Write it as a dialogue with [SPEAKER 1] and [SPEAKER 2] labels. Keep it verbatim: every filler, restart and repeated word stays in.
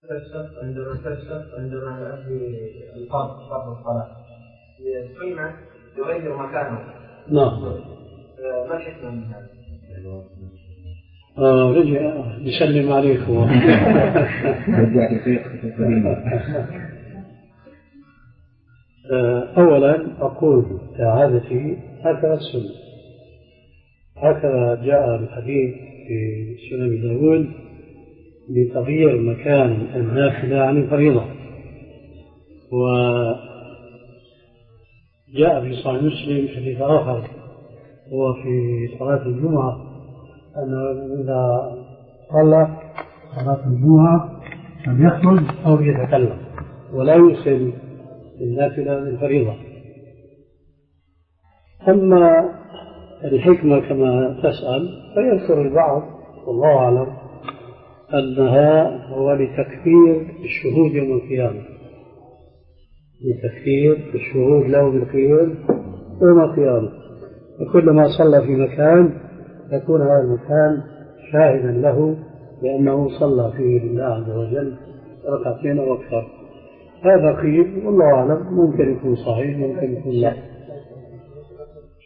[SPEAKER 1] تشتق عندما تشتق عندما يؤدي الفرض فرض الصلاة السنة يغير مكانه.
[SPEAKER 2] نعم.
[SPEAKER 1] ما الحكمة من هذا؟
[SPEAKER 2] آه رجع يسلم عليك هو. أولا أقول كعادتي هكذا السنة، هكذا جاء الحديث في سنن داود بتغيير مكان النافلة عن الفريضة. وجاء في صحيح مسلم حديث آخر هو في صلاة الجمعة أنه إذا صلى صلاة الجمعة فليخرج أو يتكلم ولا يرسل النافلة للفريضة. أما الحكمة كما تسأل فيذكر البعض والله أعلم أنها هو لتكفير الشهود يوم القيامة، لتكفير الشهود له بالقيام يوم القيامة، وكلما صلى في مكان يكون هذا المكان شاهدا له لأنه صلى فيه لله عز وجل ركعتين أو أكثر. هذا قيل والله أعلم، ممكن يكون صحيح ممكن يكون لا.